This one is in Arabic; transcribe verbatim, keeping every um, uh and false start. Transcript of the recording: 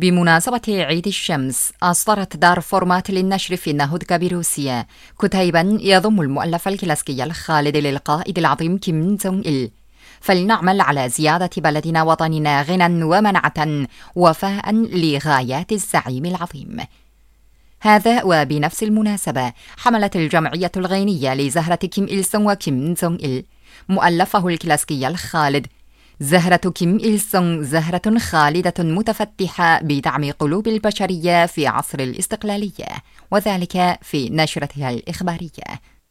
بمناسبة عيد الشمس، أصدرت دار فورمات للنشر في النهضة بروسيا كتيبا يضم المؤلف الكلاسيكي الخالد للقائد العظيم كيم جونغ إل. فلنعمل على زيادة بلدنا وطننا غنى ومنعة وفاء لغايات الزعيم العظيم. هذا وبنفس المناسبة حملت الجمعية الغينية لزهرة كيم إل سونغ وكيم جونغ إل مؤلفه الكلاسيكي الخالد زهرة كيم إل سونغ زهرة خالدة متفتحة بدعم قلوب البشرية في عصر الاستقلالية، وذلك في نشرتها الإخبارية.